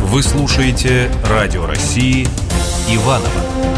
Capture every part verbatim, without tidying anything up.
Вы слушаете Радио России Иваново.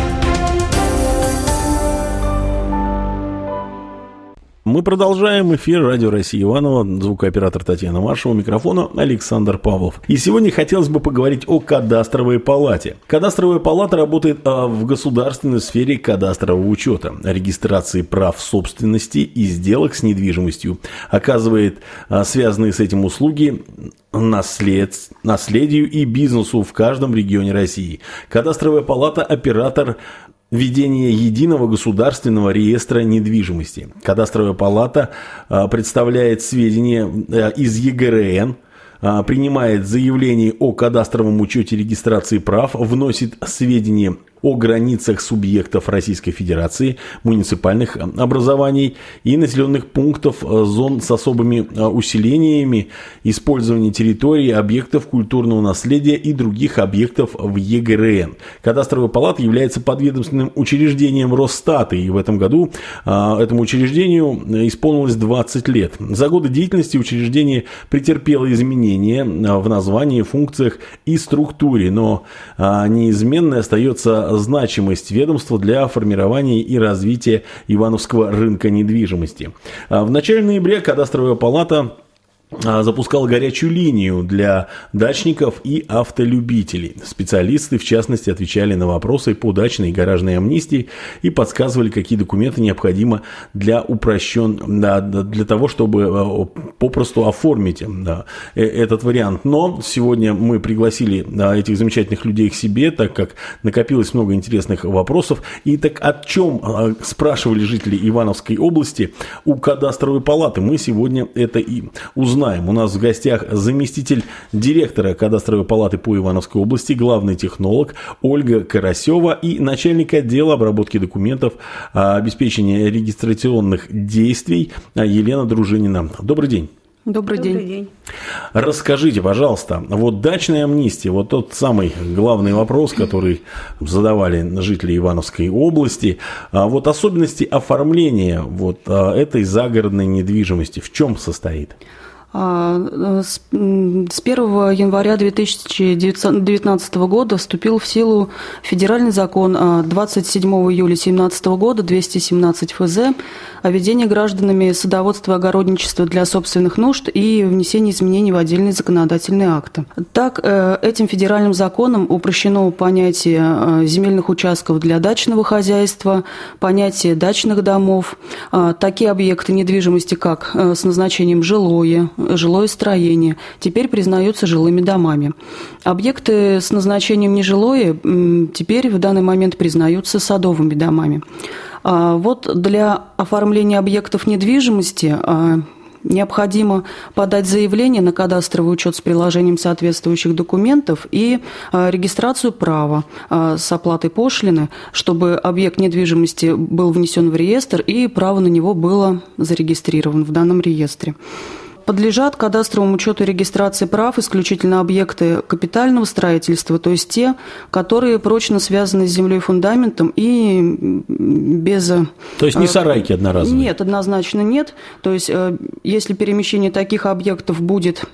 Мы продолжаем эфир Радио России Иваново, звукооператор Татьяна Маршева, микрофона Александр Павлов. И сегодня хотелось бы поговорить о кадастровой палате. Кадастровая палата работает в государственной сфере кадастрового учета, регистрации прав собственности и сделок с недвижимостью, оказывает связанные с этим услуги наслед... наследию и бизнесу в каждом регионе России. Кадастровая палата – оператор ведение единого государственного реестра недвижимости. Кадастровая палата а, представляет сведения а, из ЕГРН, а, принимает заявление о кадастровом учете регистрации прав, вносит сведения о границах субъектов Российской Федерации, муниципальных образований и населенных пунктов, зон с особыми усилениями, использования территории, объектов культурного наследия и других объектов в ЕГРН. Кадастровая палата является подведомственным учреждением Росстата, и в этом году а, этому учреждению исполнилось двадцать лет. За годы деятельности учреждение претерпело изменения в названии, функциях и структуре, но а, неизменной остается значимость ведомства для формирования и развития ивановского рынка недвижимости. В начале ноября кадастровая палата запускал горячую линию для дачников и автолюбителей. Специалисты, в частности, отвечали на вопросы по дачной и гаражной амнистии и подсказывали, какие документы необходимы для упрощен... для того, чтобы попросту оформить да, этот вариант. Но сегодня мы пригласили этих замечательных людей к себе, так как накопилось много интересных вопросов. И так о чем спрашивали жители Ивановской области у кадастровой палаты? Мы сегодня это и узнаем. У нас в гостях заместитель директора кадастровой палаты по Ивановской области, главный технолог Ольга Карасева и начальник отдела обработки документов, обеспечения регистрационных действий Елена Дружинина. Добрый день. Добрый, Добрый день. день. Расскажите, пожалуйста, вот дачная амнистия, вот тот самый главный вопрос, который задавали жители Ивановской области, вот особенности оформления вот этой загородной недвижимости в чем состоит? С первого января две тысячи девятнадцатого года вступил в силу федеральный закон двадцать седьмого июля две тысячи семнадцатого года двести семнадцать эф зэ о ведении гражданами садоводства и огородничества для собственных нужд и внесении изменений в отдельные законодательные акты. Так, этим федеральным законом упрощено понятие земельных участков для дачного хозяйства, понятие дачных домов, такие объекты недвижимости, как с назначением жилое, жилое строение, теперь признаются жилыми домами. Объекты с назначением нежилое теперь в данный момент признаются садовыми домами. Вот для оформления объектов недвижимости необходимо подать заявление на кадастровый учет с приложением соответствующих документов и регистрацию права с оплатой пошлины, чтобы объект недвижимости был внесен в реестр и право на него было зарегистрировано в данном реестре. Подлежат кадастровому учету и регистрации прав исключительно объекты капитального строительства, то есть те, которые прочно связаны с землей и фундаментом и без... То есть не сарайки одноразовые? Нет, однозначно нет. То есть если перемещение таких объектов будет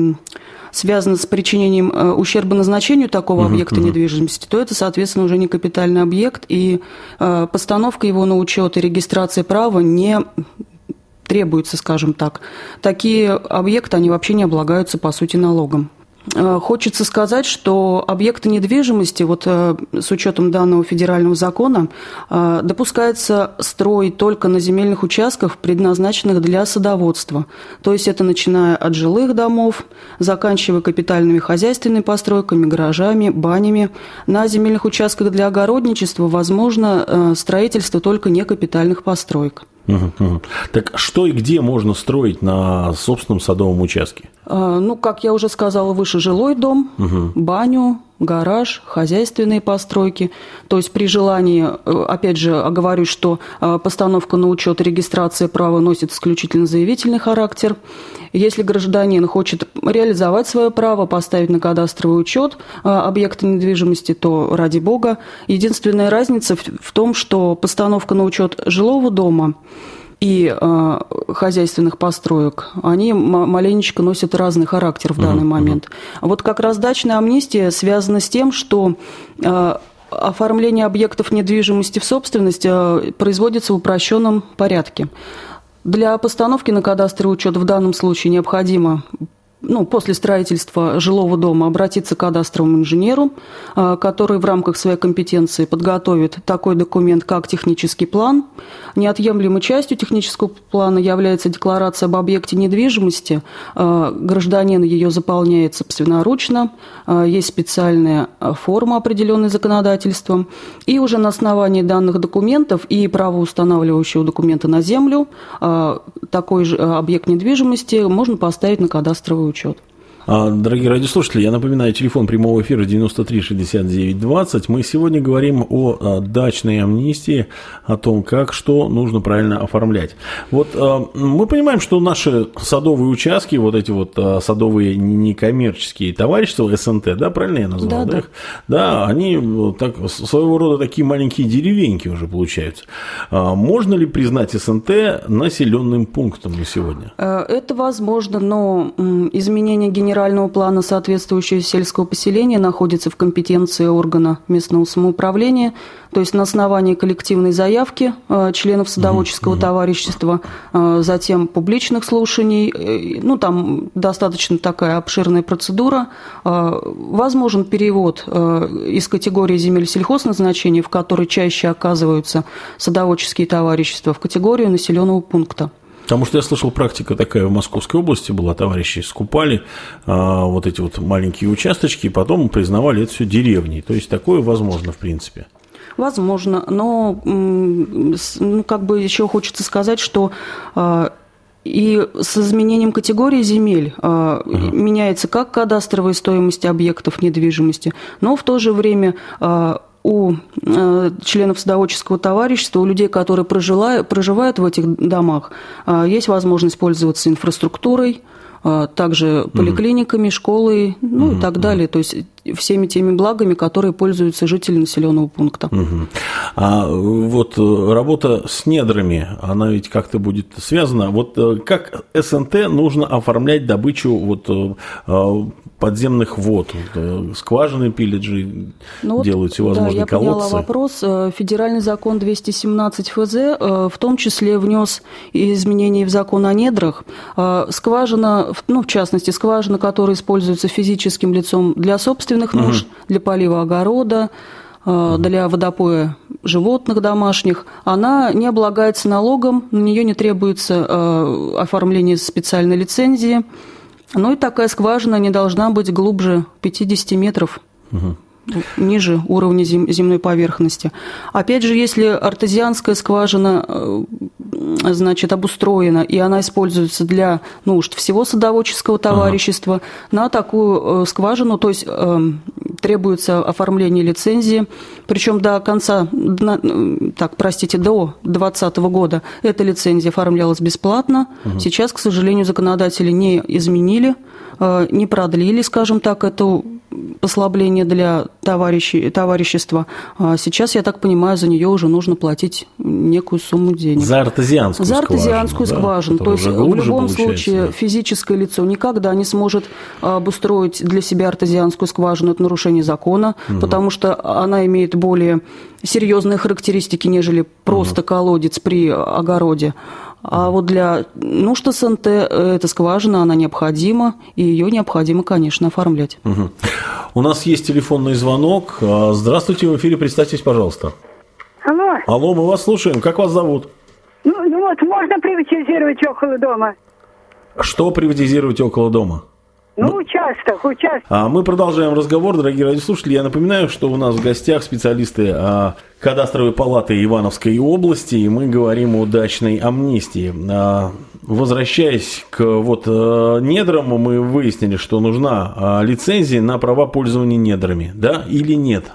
связано с причинением ущерба назначению такого uh-huh, объекта uh-huh. недвижимости, то это, соответственно, уже не капитальный объект, и постановка его на учет и регистрация права не требуется, скажем так. Такие объекты, они вообще не облагаются, по сути, налогом. Хочется сказать, что объекты недвижимости, вот с учетом данного федерального закона, допускается строить только на земельных участках, предназначенных для садоводства. То есть это начиная от жилых домов, заканчивая капитальными хозяйственными постройками, гаражами, банями. На земельных участках для огородничества возможно строительство только некапитальных построек. Угу, угу. Так что и где можно строить на собственном садовом участке? Ну, как я уже сказала выше, жилой дом, угу. баню, гараж, хозяйственные постройки. То есть при желании, опять же, оговорюсь, что постановка на учет и регистрация права носит исключительно заявительный характер. Если гражданин хочет реализовать свое право, поставить на кадастровый учет объекта недвижимости, то ради бога. Единственная разница в том, что постановка на учет жилого дома и э, хозяйственных построек, они маленечко носят разный характер в данный uh-huh, момент. Uh-huh. Вот как раз дачная амнистия связана с тем, что э, оформление объектов недвижимости в собственность э, производится в упрощенном порядке. Для постановки на кадастровый учет в данном случае необходимо, ну, после строительства жилого дома обратиться к кадастровому инженеру, который в рамках своей компетенции подготовит такой документ, как технический план. Неотъемлемой частью технического плана является декларация об объекте недвижимости. Гражданин ее заполняет собственноручно, есть специальная форма, определенная законодательством. И уже на основании данных документов и правоустанавливающего документа на землю такой же объект недвижимости можно поставить на кадастровый учет. Дорогие радиослушатели, я напоминаю, телефон прямого эфира девяносто три шестьдесят девять двадцать. Мы сегодня говорим о дачной амнистии, о том, как что нужно правильно оформлять. Вот мы понимаем, что наши садовые участки, вот эти вот садовые некоммерческие товарищества, эс эн тэ, да, правильно я назвал? Да, да. Их? Да, они так, своего рода такие маленькие деревеньки уже получаются. Можно ли признать эс эн тэ населенным пунктом на сегодня? Это возможно, но изменение генерального Генерального плана соответствующего сельского поселения находится в компетенции органа местного самоуправления, то есть на основании коллективной заявки членов садоводческого товарищества, затем публичных слушаний, ну там достаточно такая обширная процедура, возможен перевод из категории земель сельхозназначения, в которой чаще оказываются садоводческие товарищества, в категорию населенного пункта. Потому что я слышал, практика такая в Московской области была, товарищи скупали а, вот эти вот маленькие участочки, и потом признавали это все деревней. То есть такое возможно, в принципе. Возможно, но ну, как бы еще хочется сказать, что а, и с изменением категории земель а, uh-huh. меняется как кадастровая стоимость объектов недвижимости, но в то же время а, у э, членов садоводческого товарищества, у людей, которые проживают, проживают в этих домах, э, есть возможность пользоваться инфраструктурой, э, также поликлиниками, школой, ну mm-hmm. и так далее. То есть всеми теми благами, которые пользуются жители населенного пункта. Mm-hmm. А вот работа с недрами, она ведь как-то будет связана. Вот как эс эн тэ нужно оформлять добычу вот подземных вод? Скважины пилят же, ну, делают всевозможные да, я колодцы. поняла вопрос. Федеральный закон двести семнадцать эф зэ в том числе внес изменения в закон о недрах. Скважина, ну, в частности, скважина, которая используется физическим лицом для собственных нужд, угу. для полива огорода, для водопоя животных домашних, она не облагается налогом, на нее не требуется оформление специальной лицензии. Ну и такая скважина не должна быть глубже пятьдесят метров, угу. ниже уровня зем, земной поверхности. Опять же, если артезианская скважина, значит, обустроена, и она используется для нужд всего садоводческого товарищества, ага. на такую скважину, то есть требуется оформление лицензии, причем до конца, так, простите, до двадцатого года эта лицензия оформлялась бесплатно. Угу. Сейчас, к сожалению, законодатели не изменили, не продлили, скажем так, это послабление для товарищей, товарищества. Сейчас, я так понимаю, за нее уже нужно платить некую сумму денег. За артезианскую За артезианскую скважину. Да, то есть, в любом получается, случае, да. физическое лицо никогда не сможет обустроить для себя артезианскую скважину. Это нарушение закона, угу. потому что она имеет более серьезные характеристики, нежели просто угу. колодец при огороде. А вот для нужд эс эн тэ эта скважина, она необходима, и ее необходимо, конечно, оформлять. Угу. У нас есть телефонный звонок. Здравствуйте, в эфире, представьтесь, пожалуйста. Алло. Алло, мы вас слушаем. Как вас зовут? Ну, ну вот, можно приватизировать около дома. Что приватизировать около дома? Ну, мы... участок, участок. А мы продолжаем разговор, дорогие радиослушатели. Я напоминаю, что у нас в гостях специалисты а, кадастровой палаты Ивановской области, и мы говорим о дачной амнистии. А, возвращаясь к вот а, недрам, мы выяснили, что нужна а, лицензия на права пользования недрами, да, или нет?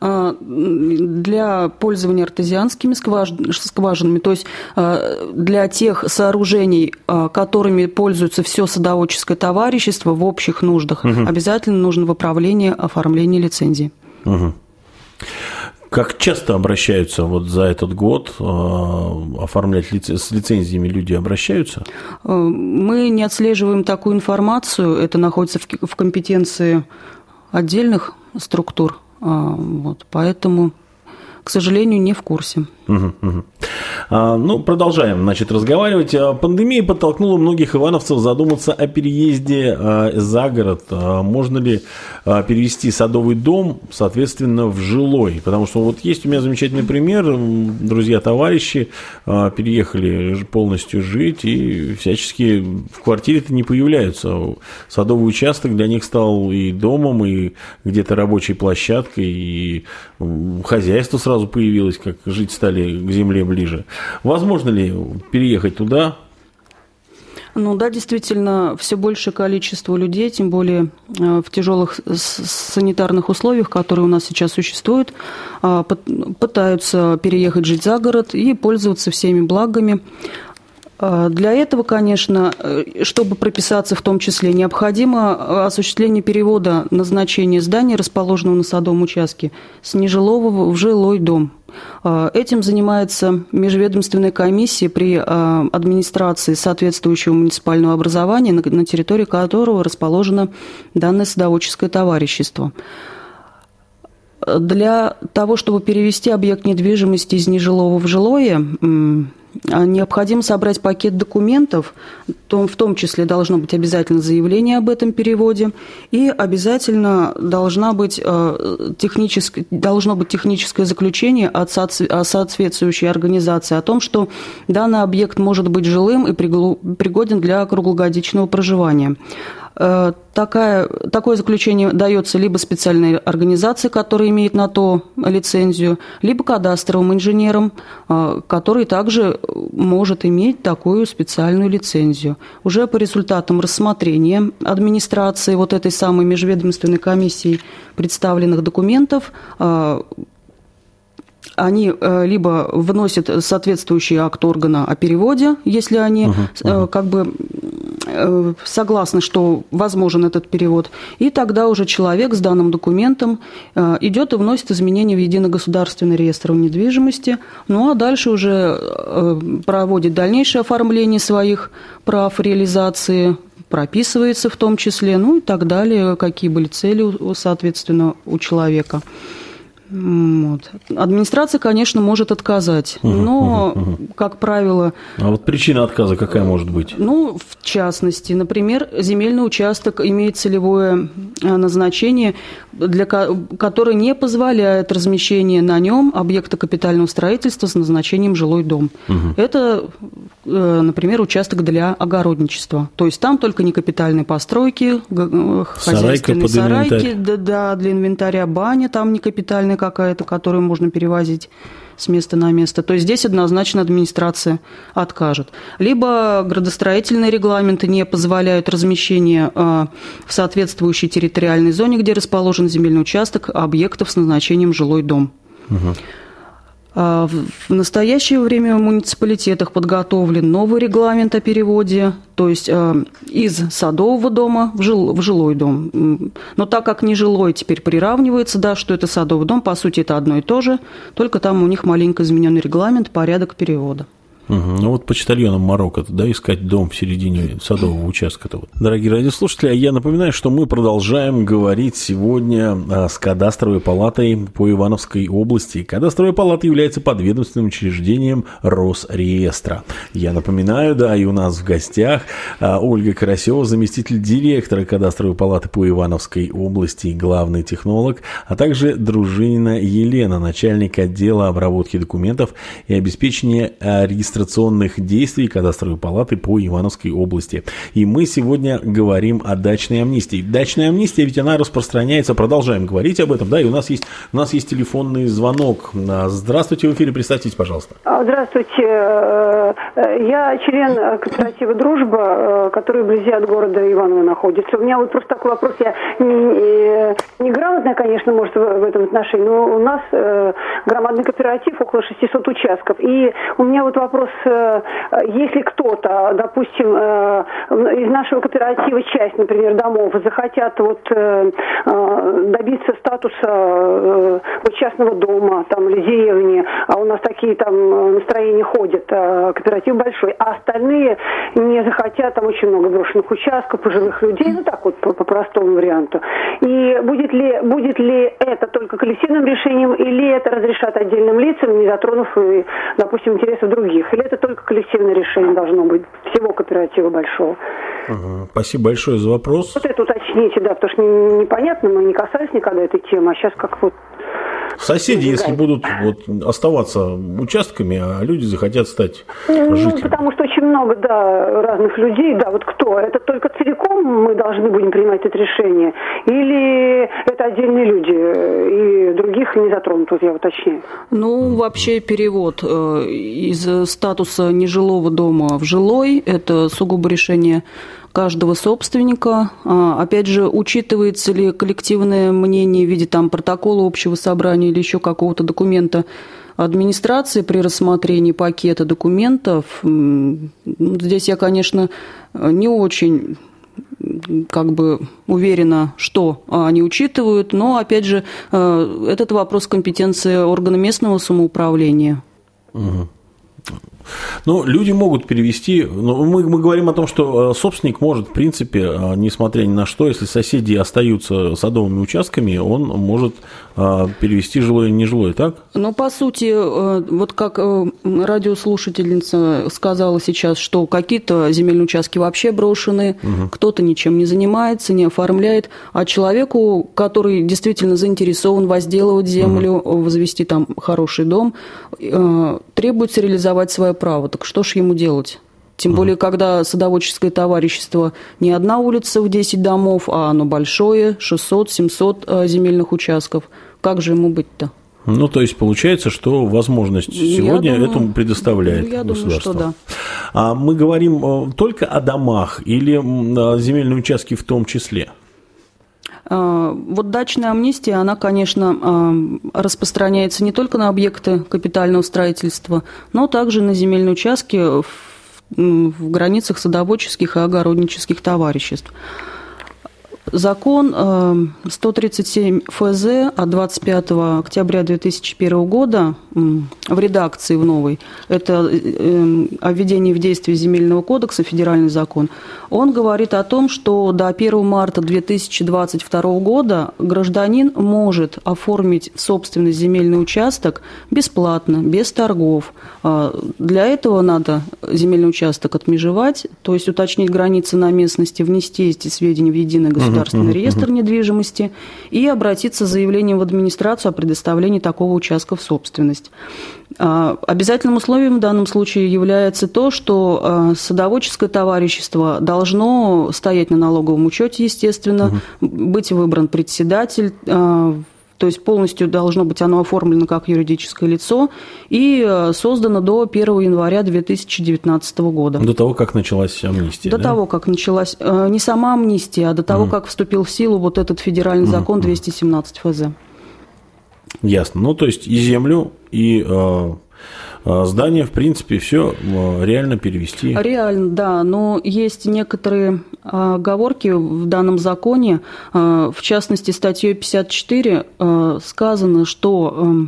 Для пользования артезианскими скважинами, то есть для тех сооружений, которыми пользуется все садоводческое товарищество в общих нуждах, угу. обязательно нужно выправление, оформление лицензии. Угу. Как часто обращаются вот за этот год, э, оформлять лице, с лицензиями люди обращаются? Мы не отслеживаем такую информацию, это находится в, в компетенции отдельных структур, вот, поэтому, к сожалению, не в курсе. Угу, угу. А, ну, продолжаем, значит, разговаривать. Пандемия подтолкнула многих ивановцев задуматься о переезде а, за город. А, можно ли а, перевести садовый дом, соответственно, в жилой? Потому что вот есть у меня замечательный пример. Друзья, товарищи а, переехали полностью жить и всячески в квартире-то не появляются. Садовый участок для них стал и домом, и где-то рабочей площадкой, и хозяйство сразу появилось, как жить стали к земле ближе. Возможно ли переехать туда? Ну да, действительно, все большее количество людей, тем более в тяжелых санитарных условиях, которые у нас сейчас существуют, пытаются переехать жить за город и пользоваться всеми благами. Для этого, конечно, чтобы прописаться в том числе, необходимо осуществление перевода назначения здания, расположенного на садовом участке, с нежилого в жилой дом. Этим занимается межведомственная комиссия при администрации соответствующего муниципального образования, на территории которого расположено данное садоводческое товарищество. Для того, чтобы перевести объект недвижимости из нежилого в жилое, необходимо собрать пакет документов, в том числе должно быть обязательно заявление об этом переводе, и обязательно должна быть техническое, должно быть техническое заключение от соответствующей организации о том, что данный объект может быть жилым и пригоден для круглогодичного проживания. Такая, такое заключение дается либо специальной организации, которая имеет на то лицензию, либо кадастровым инженерам, который также может иметь такую специальную лицензию. Уже по результатам рассмотрения администрации вот этой самой межведомственной комиссии представленных документов, они либо вносят соответствующий акт органа о переводе, если они uh-huh, uh-huh. как бы согласны, что возможен этот перевод, и тогда уже человек с данным документом идет и вносит изменения в единый государственный реестр недвижимости, ну а дальше уже проводит дальнейшее оформление своих прав реализации, прописывается в том числе, ну и так далее, какие были цели, соответственно, у человека. Вот. Администрация, конечно, может отказать, угу, но, угу, угу. как правило... А вот причина отказа какая может быть? Ну, в частности, например, земельный участок имеет целевое назначение, для, которое не позволяет размещение на нем объекта капитального строительства с назначением жилой дом. Угу. Это, например, участок для огородничества. То есть там только не капитальные постройки, хозяйственные сарайки, да, да, для инвентаря, баня там не капитальная какая-то, которую можно перевозить с места на место, то здесь однозначно администрация откажет. Либо градостроительные регламенты не позволяют размещение в соответствующей территориальной зоне, где расположен земельный участок, объектов с назначением жилой дом. Угу. В настоящее время в муниципалитетах подготовлен новый регламент о переводе, то есть из садового дома в, жил, в жилой дом. Но так как нежилой теперь приравнивается, да, что это садовый дом, по сути это одно и то же, только там у них маленько измененный регламент, порядок перевода. Угу. Ну вот почтальоном Марокко-то, да, искать дом в середине садового участка-то. Вот. Дорогие радиослушатели, я напоминаю, что мы продолжаем говорить сегодня с кадастровой палатой по Ивановской области. Кадастровая палата является подведомственным учреждением Росреестра. Я напоминаю, да, и у нас в гостях Ольга Карасева, заместитель директора кадастровой палаты по Ивановской области, главный технолог, а также Дружинина Елена, начальник отдела обработки документов и обеспечения регистрации действий кадастровой палаты по Ивановской области. И мы сегодня говорим о дачной амнистии. Дачная амнистия, ведь она распространяется, продолжаем говорить об этом, да, и у нас есть, у нас есть телефонный звонок. Здравствуйте, в эфире, представьтесь, пожалуйста. Здравствуйте, я член кооператива «Дружба», который вблизи от города Иваново находится. У меня вот просто такой вопрос, я не, не грамотная, конечно, может, в, в этом отношении, но у нас громадный кооператив, около шестисот участков, и у меня вот вопрос вопрос, если кто-то, допустим, из нашего кооператива часть, например, домов захотят вот добиться статуса частного дома там, или деревни, а у нас такие там настроения ходят, кооператив большой, а остальные не захотят, там очень много брошенных участков, пожилых людей, ну так вот по, по простому варианту. И будет ли, будет ли это только коллективным решением, или это разрешат отдельным лицам, не затронув, допустим, интересов других, или это только коллективное решение должно быть всего кооператива большого? Ага. Спасибо большое за вопрос. Вот это уточните, да, потому что непонятно, мы не касались никогда этой темы, а сейчас как вот... Соседи, если будут вот, оставаться участками, а люди захотят стать жителями. Ну, потому что очень много, да, разных людей, да, вот кто? Это только целиком мы должны будем принимать это решение? Или это отдельные люди, и других не затронут, вот я уточняю? Ну, вообще перевод из статуса нежилого дома в жилой – это сугубо решение каждого собственника. Опять же, учитывается ли коллективное мнение в виде там, протокола общего собрания или еще какого-то документа администрации при рассмотрении пакета документов. Здесь я, конечно, не очень как бы уверена, что они учитывают, но, опять же, этот вопрос компетенции органа местного самоуправления. Угу. Ну, люди могут перевести, но мы, мы говорим о том, что собственник может, в принципе, несмотря ни на что, если соседи остаются садовыми участками, он может перевести жилое и нежилое, так? Ну, по сути, вот как радиослушательница сказала сейчас, что какие-то земельные участки вообще брошены, угу. кто-то ничем не занимается, не оформляет, а человеку, который действительно заинтересован возделывать землю, угу. возвести там хороший дом, требуется реализовать свое право. Так что ж ему делать? Тем более, когда садоводческое товарищество не одна улица в десять домов, а оно большое, шестьсот-семьсот земельных участков. Как же ему быть-то? Ну, то есть, получается, что возможность сегодня думаю, этому предоставляет я государство. Думаю, что да. А мы говорим только о домах или земельные участки в том числе? Вот дачная амнистия, она, конечно, распространяется не только на объекты капитального строительства, но также на земельные участки в, в границах садоводческих и огороднических товариществ. Закон сто тридцать семь эф зэ от двадцать пятого октября две тысячи первого года в редакции в новой, это о введении в действие Земельного кодекса, федеральный закон, он говорит о том, что до первого марта две тысячи двадцать второго года гражданин может оформить в собственность земельный участок бесплатно, без торгов. Для этого надо земельный участок отмежевать, то есть уточнить границы на местности, внести эти сведения в единый государственный Государственный реестр недвижимости и обратиться с заявлением в администрацию о предоставлении такого участка в собственность. Обязательным условием в данном случае является то, что садоводческое товарищество должно стоять на налоговом учете, естественно, угу. быть выбран председатель, то есть полностью должно быть оно оформлено как юридическое лицо и создано до первого января две тысячи девятнадцатого года. До того, как началась амнистия, До да? того, как началась, не сама амнистия, а до того, mm. как вступил в силу вот этот федеральный mm. закон двести семнадцать эф зэ. Ясно. Ну, то есть и землю, и э, здание, в принципе, все реально перевести. Реально, да, но есть некоторые оговорки в данном законе. В частности, статьей пятьдесят четыре сказано, что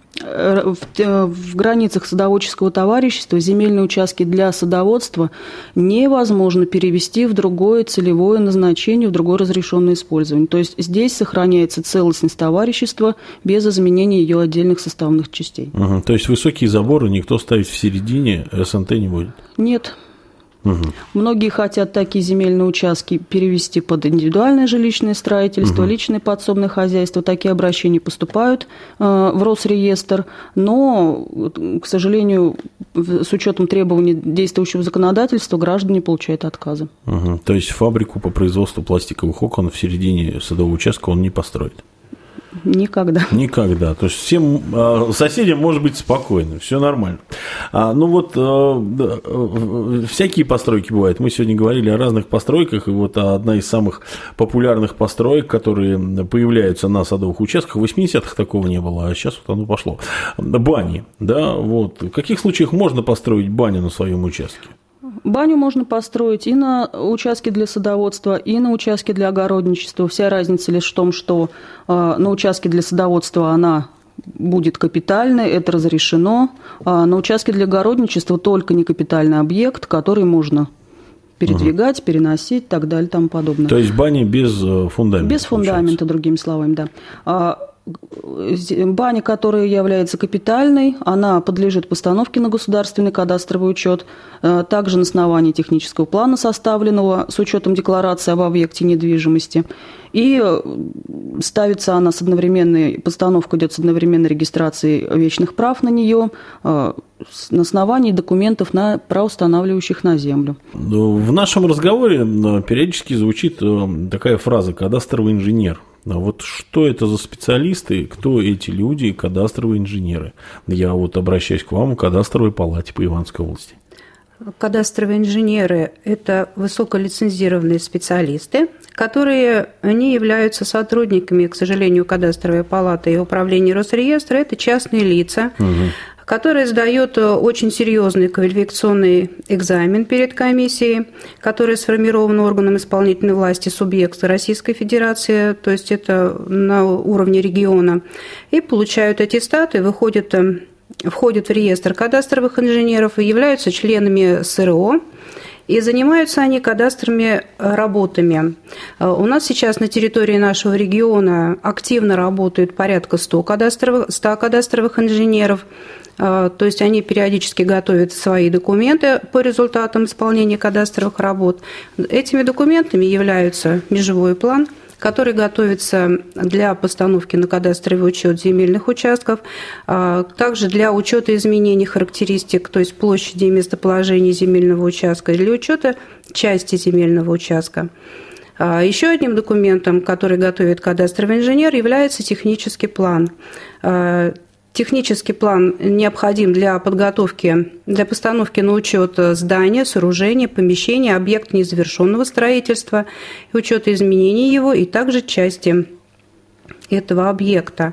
в границах садоводческого товарищества земельные участки для садоводства невозможно перевести в другое целевое назначение, в другое разрешенное использование. То есть здесь сохраняется целостность товарищества без изменения ее отдельных составных частей. Угу. То есть высокие заборы никто ставить в середине эс эн тэ не будет? Нет. Угу. Многие хотят такие земельные участки перевести под индивидуальное жилищное строительство, угу. личное подсобное хозяйство. Такие обращения поступают э, в Росреестр, но, к сожалению, с учетом требований действующего законодательства, граждане получают отказы. Угу. То есть фабрику по производству пластиковых окон в середине садового участка он не построит? Никогда. Никогда. То есть всем э, соседям может быть спокойно, все нормально. А, ну вот э, э, всякие постройки бывают. Мы сегодня говорили о разных постройках, и вот одна из самых популярных построек, которые появляются на садовых участках, в восьмидесятых такого не было, а сейчас вот оно пошло. Бани, да, вот. В каких случаях можно построить баню на своем участке? Баню можно построить и на участке для садоводства, и на участке для огородничества. Вся разница лишь в том, что э, на участке для садоводства она будет капитальной, это разрешено, а на участке для огородничества только не капитальный объект, который можно передвигать, угу. переносить и так далее и тому подобное. То есть баня без фундамента? Без фундамента, получается. Другими словами, да. Баня, которая является капитальной, она подлежит постановке на государственный кадастровый учет, также на основании технического плана, составленного с учетом декларации об объекте недвижимости. И ставится она с одновременной, постановка идет с одновременной регистрацией вечных прав на нее на основании документов, на, правоустанавливающих на землю. В нашем разговоре периодически звучит такая фраза «кадастровый инженер». Вот что это за специалисты, кто эти люди, кадастровые инженеры? Я вот обращаюсь к вам в кадастровой палате по Ивановской области. Кадастровые инженеры – это высоколицензированные специалисты, которые не являются сотрудниками, к сожалению, кадастровой палаты и управления Росреестра. Это частные лица, угу. которые сдают очень серьезный квалификационный экзамен перед комиссией, который сформирован органом исполнительной власти субъекта Российской Федерации, то есть это на уровне региона, и получают аттестаты, выходят, входят в реестр кадастровых инженеров и являются членами СРО. И занимаются они кадастровыми работами. У нас сейчас на территории нашего региона активно работают порядка ста кадастровых, ста кадастровых инженеров. То есть они периодически готовят свои документы по результатам исполнения кадастровых работ. Этими документами являются межевой план, который готовится для постановки на кадастровый учет земельных участков, также для учета изменений характеристик, то есть площади и местоположения земельного участка, для учета части земельного участка. Еще одним документом, который готовит кадастровый инженер, является технический план. Технический план необходим для подготовки, для постановки на учет здания, сооружения, помещения, объекта незавершенного строительства, учета изменений его и также части этого объекта.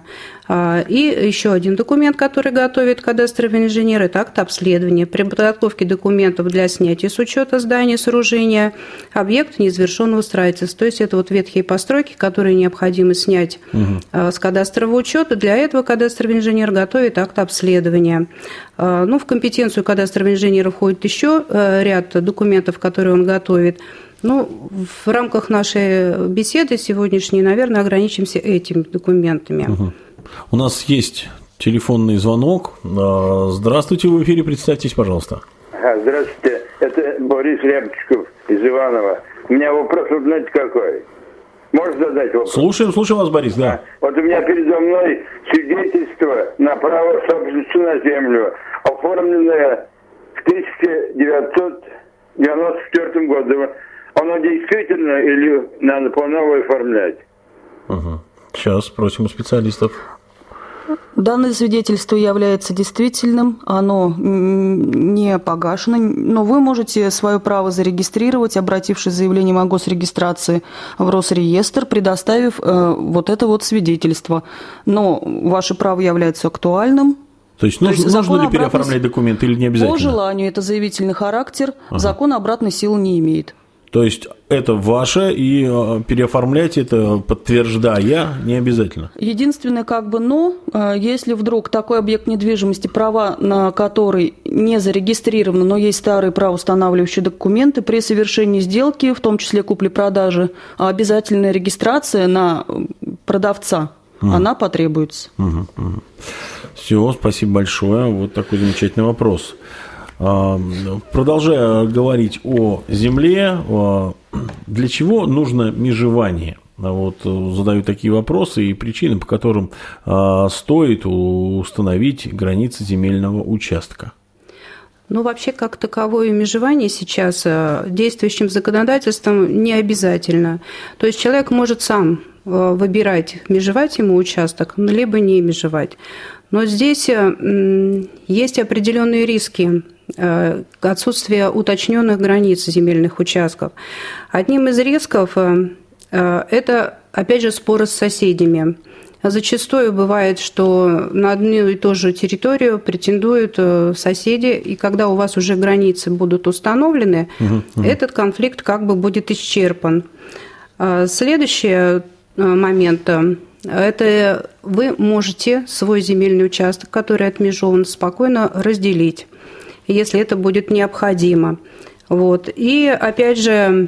И еще один документ, который готовит кадастровый инженер, это акт обследования. При подготовке документов для снятия с учета здания, сооружения, объекта незавершенного строительства. То есть это вот ветхие постройки, которые необходимо снять угу. с кадастрового учета. Для этого кадастровый инженер готовит акт обследования. Ну, в компетенцию кадастрового инженера входит еще ряд документов, которые он готовит. Ну, в рамках нашей беседы сегодняшней, наверное, ограничимся этими документами. Угу. У нас есть телефонный звонок. Здравствуйте, в эфире, представьтесь, пожалуйста. Здравствуйте, это Борис Рябчиков из Иваново. У меня вопрос, вот знаете, какой? Можно задать вопрос? Слушаем, слушаем вас, Борис, да. Вот у меня передо мной свидетельство на право собственности на землю, оформленное в тысяча девятьсот девяносто четвёртом году. Оно действительно или надо по новой оформлять? Угу. Сейчас спросим у специалистов. Данное свидетельство является действительным, оно не погашено, но вы можете свое право зарегистрировать, обратившись с заявлением о госрегистрации в Росреестр, предоставив э, вот это вот свидетельство. Но ваше право является актуальным. То есть, То нужно, есть нужно ли переоформлять документы или не обязательно? По желанию, это заявительный характер, ага. закон обратной силы не имеет. То есть это ваше, и переоформлять это, подтверждая, не обязательно? Единственное, как бы, но, если вдруг такой объект недвижимости, права на который не зарегистрированы, но есть старые правоустанавливающие документы, при совершении сделки, в том числе купли-продажи, обязательная регистрация на продавца, угу. она потребуется. Угу, угу. Все, спасибо большое. Вот такой замечательный вопрос. Продолжая говорить о земле, для чего нужно межевание? Вот задаю такие вопросы и причины, по которым стоит установить границы земельного участка. Ну, вообще, как таковое межевание сейчас действующим законодательством не обязательно. То есть человек может сам выбирать, межевать ему участок, либо не межевать. Но здесь есть определенные риски отсутствия уточненных границ земельных участков. Одним из рисков это, опять же, споры с соседями. Зачастую бывает, что на одну и ту же территорию претендуют соседи, и когда у вас уже границы будут установлены, угу, угу. этот конфликт как бы будет исчерпан. Следующий момент – это вы можете свой земельный участок, который отмежован, спокойно разделить, если это будет необходимо. Вот. И опять же,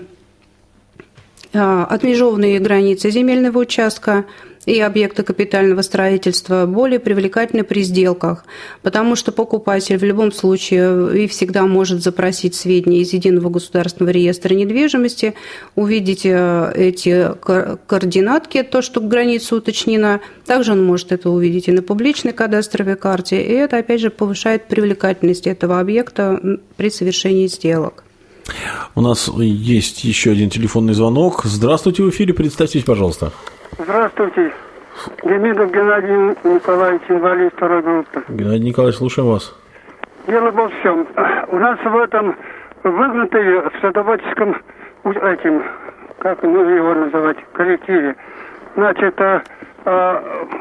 отмежованные границы земельного участка и объекты капитального строительства более привлекательны при сделках, потому что покупатель в любом случае и всегда может запросить сведения из Единого государственного реестра недвижимости, увидеть эти координатки, то, что граница уточнена. Также он может это увидеть и на публичной кадастровой карте, и это, опять же, повышает привлекательность этого объекта при совершении сделок. У нас есть еще один телефонный звонок. Здравствуйте, в эфире, представьтесь, пожалуйста. Здравствуйте. Демидов Геннадий Николаевич, инвалид второй группы. Геннадий Николаевич, слушаем вас. Дело во всем. У нас в этом выгнутые в садоводческом этим, как его называть, коллективе. Значит, а, а,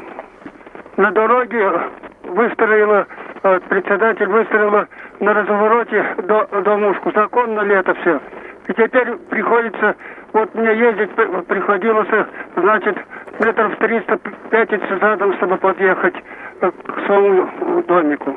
на дороге выстроила, а, председатель выстроила на развороте до, домушку. Законно ли это все? И теперь приходится, вот мне ездить приходилось, значит, метров триста пятиться задом, чтобы подъехать к своему домику.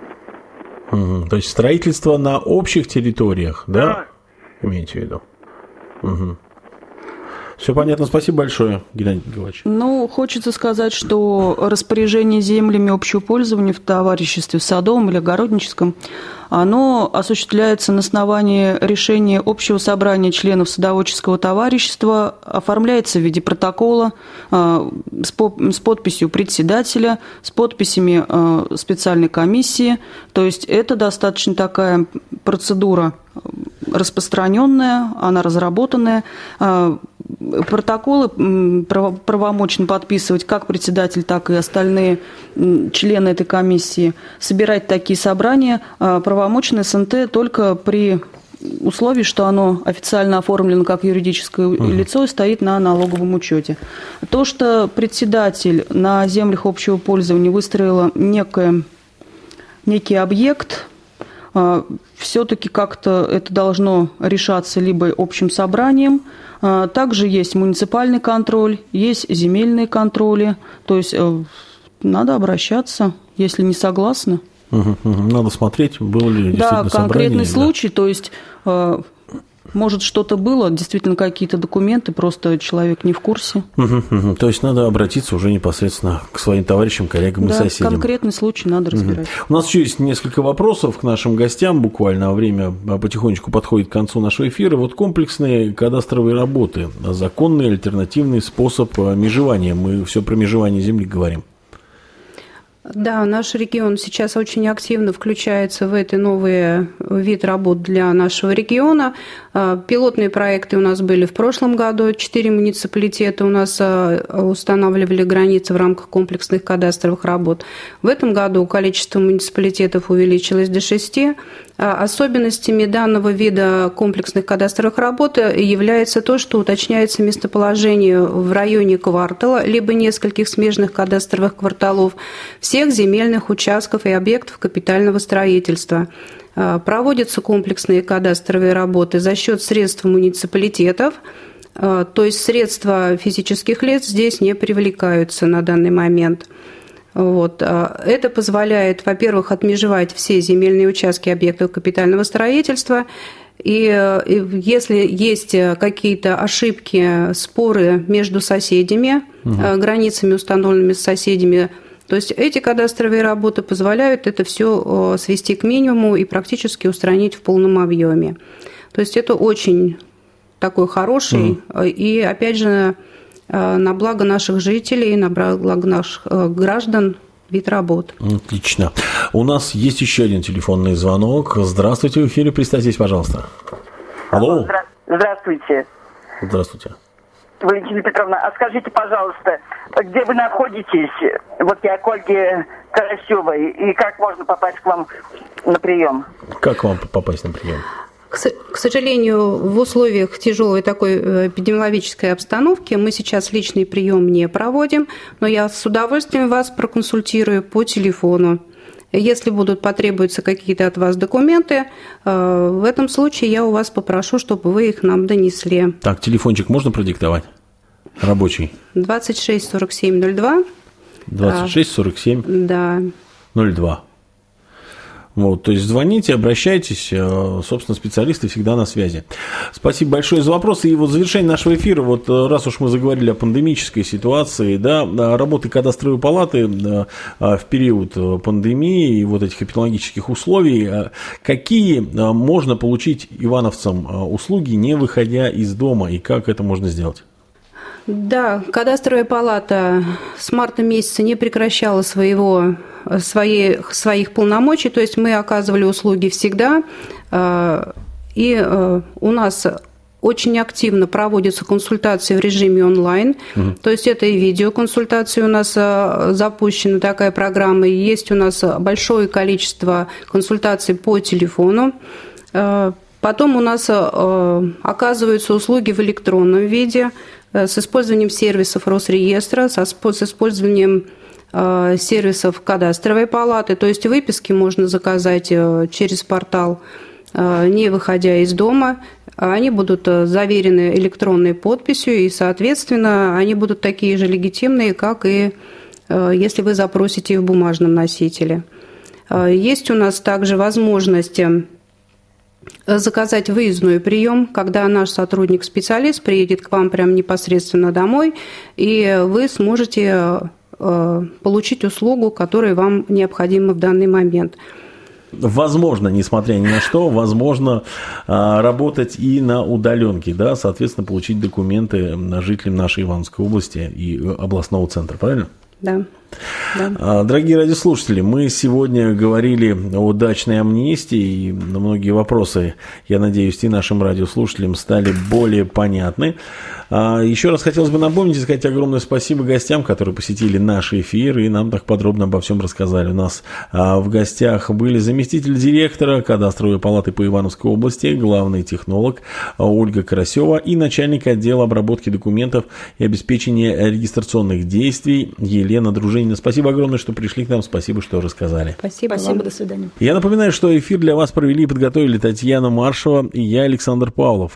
Угу. То есть строительство на общих территориях, да? Да. Имеете в виду? Угу. Все понятно, спасибо большое, Геннадий Николаевич. Ну, хочется сказать, что распоряжение землями общего пользования в товариществе, в садовом или огородническом, оно осуществляется на основании решения общего собрания членов садоводческого товарищества, оформляется в виде протокола с подписью председателя, с подписями специальной комиссии. То есть это достаточно такая процедура распространенная, она разработанная. Протоколы правомочно подписывать как председатель, так и остальные члены этой комиссии. Собирать такие собрания правомочно СНТ только при условии, что оно официально оформлено как юридическое угу. лицо и стоит на налоговом учете. То, что председатель на землях общего пользования выстроила некое, некий объект, все-таки как-то это должно решаться либо общим собранием. Также есть муниципальный контроль, есть земельные контроли. То есть надо обращаться, если не согласны. Угу, угу. Надо смотреть, было ли действительно да, собрание. Конкретный случай, да. То есть может что-то было, действительно какие-то документы, просто человек не в курсе. Угу, угу. То есть надо обратиться уже непосредственно к своим товарищам, коллегам да, и соседям. Конкретный случай надо разбирать. Угу. У нас еще есть несколько вопросов к нашим гостям, буквально время потихонечку подходит к концу нашего эфира. Вот комплексные кадастровые работы, законный альтернативный способ межевания. Мы все про межевание земли говорим. Да, наш регион сейчас очень активно включается в этот новый вид работ для нашего региона. Пилотные проекты у нас были в прошлом году. Четыре муниципалитета у нас устанавливали границы в рамках комплексных кадастровых работ. В этом году количество муниципалитетов увеличилось до шести. Особенностями данного вида комплексных кадастровых работ является то, что уточняется местоположение в районе квартала, либо нескольких смежных кадастровых кварталов всех земельных участков и объектов капитального строительства. Проводятся комплексные кадастровые работы за счет средств муниципалитетов, то есть средства физических лиц здесь не привлекаются на данный момент. Вот. Это позволяет, во-первых, отмежевать все земельные участки объектов капитального строительства. И если есть какие-то ошибки, споры между соседями, угу. границами, установленными с соседями, то есть эти кадастровые работы позволяют это все свести к минимуму и практически устранить в полном объеме. То есть это очень такой хороший угу. и, опять же, на благо наших жителей, на благо наших граждан вид работ. Отлично. У нас есть еще один телефонный звонок. Здравствуйте, в эфире, представьтесь, пожалуйста. Алло. Здравствуйте. Здравствуйте. Валентина Петровна, а скажите, пожалуйста, где вы находитесь? Вот я к Ольге Карасевой, и как можно попасть к вам на прием? Как вам попасть на прием? К сожалению, в условиях тяжелой такой эпидемиологической обстановки мы сейчас личный прием не проводим, но я с удовольствием вас проконсультирую по телефону. Если будут потребуются какие-то от вас документы, в этом случае я у вас попрошу, чтобы вы их нам донесли. Так, телефончик можно продиктовать? Рабочий. двадцать шесть сорок семь ноль два. двадцать шесть сорок семь да. ноль два. Вот, то есть звоните, обращайтесь, собственно, специалисты всегда на связи. Спасибо большое за вопросы. И вот в завершение нашего эфира, вот раз уж мы заговорили о пандемической ситуации, да, работы кадастровой палаты в период пандемии и вот этих эпидемиологических условий, какие можно получить ивановцам услуги, не выходя из дома, и как это можно сделать? Да, кадастровая палата с марта месяца не прекращала своего, своих, своих полномочий, то есть мы оказывали услуги всегда, и у нас очень активно проводятся консультации в режиме онлайн, угу. То есть это и видеоконсультации у нас запущена такая программа, и есть у нас большое количество консультаций по телефону. Потом у нас оказываются услуги в электронном виде, с использованием сервисов Росреестра, с использованием сервисов кадастровой палаты. То есть выписки можно заказать через портал, не выходя из дома. Они будут заверены электронной подписью, и, соответственно, они будут такие же легитимные, как и если вы запросите их в бумажном носителе. Есть у нас также возможность заказать выездной прием, когда наш сотрудник-специалист приедет к вам прямо непосредственно домой, и вы сможете получить услугу, которая вам необходима в данный момент. Возможно, несмотря ни на что, возможно работать и на удаленке, да, соответственно, получить документы жителям нашей Ивановской области и областного центра, правильно? Да. Да. Дорогие радиослушатели, мы сегодня говорили о дачной амнистии, и многие вопросы, я надеюсь, и нашим радиослушателям стали более понятны. Еще раз хотелось бы напомнить и сказать огромное спасибо гостям, которые посетили наш эфир и нам так подробно обо всем рассказали. У нас в гостях были заместитель директора кадастровой палаты по Ивановской области, главный технолог Ольга Карасева и начальник отдела обработки документов и обеспечения регистрационных действий Елена Дружинина. Спасибо огромное, что пришли к нам, спасибо, что рассказали. Спасибо, спасибо, вам. До свидания. Я напоминаю, что эфир для вас провели и подготовили Татьяна Маршева и я, Александр Павлов.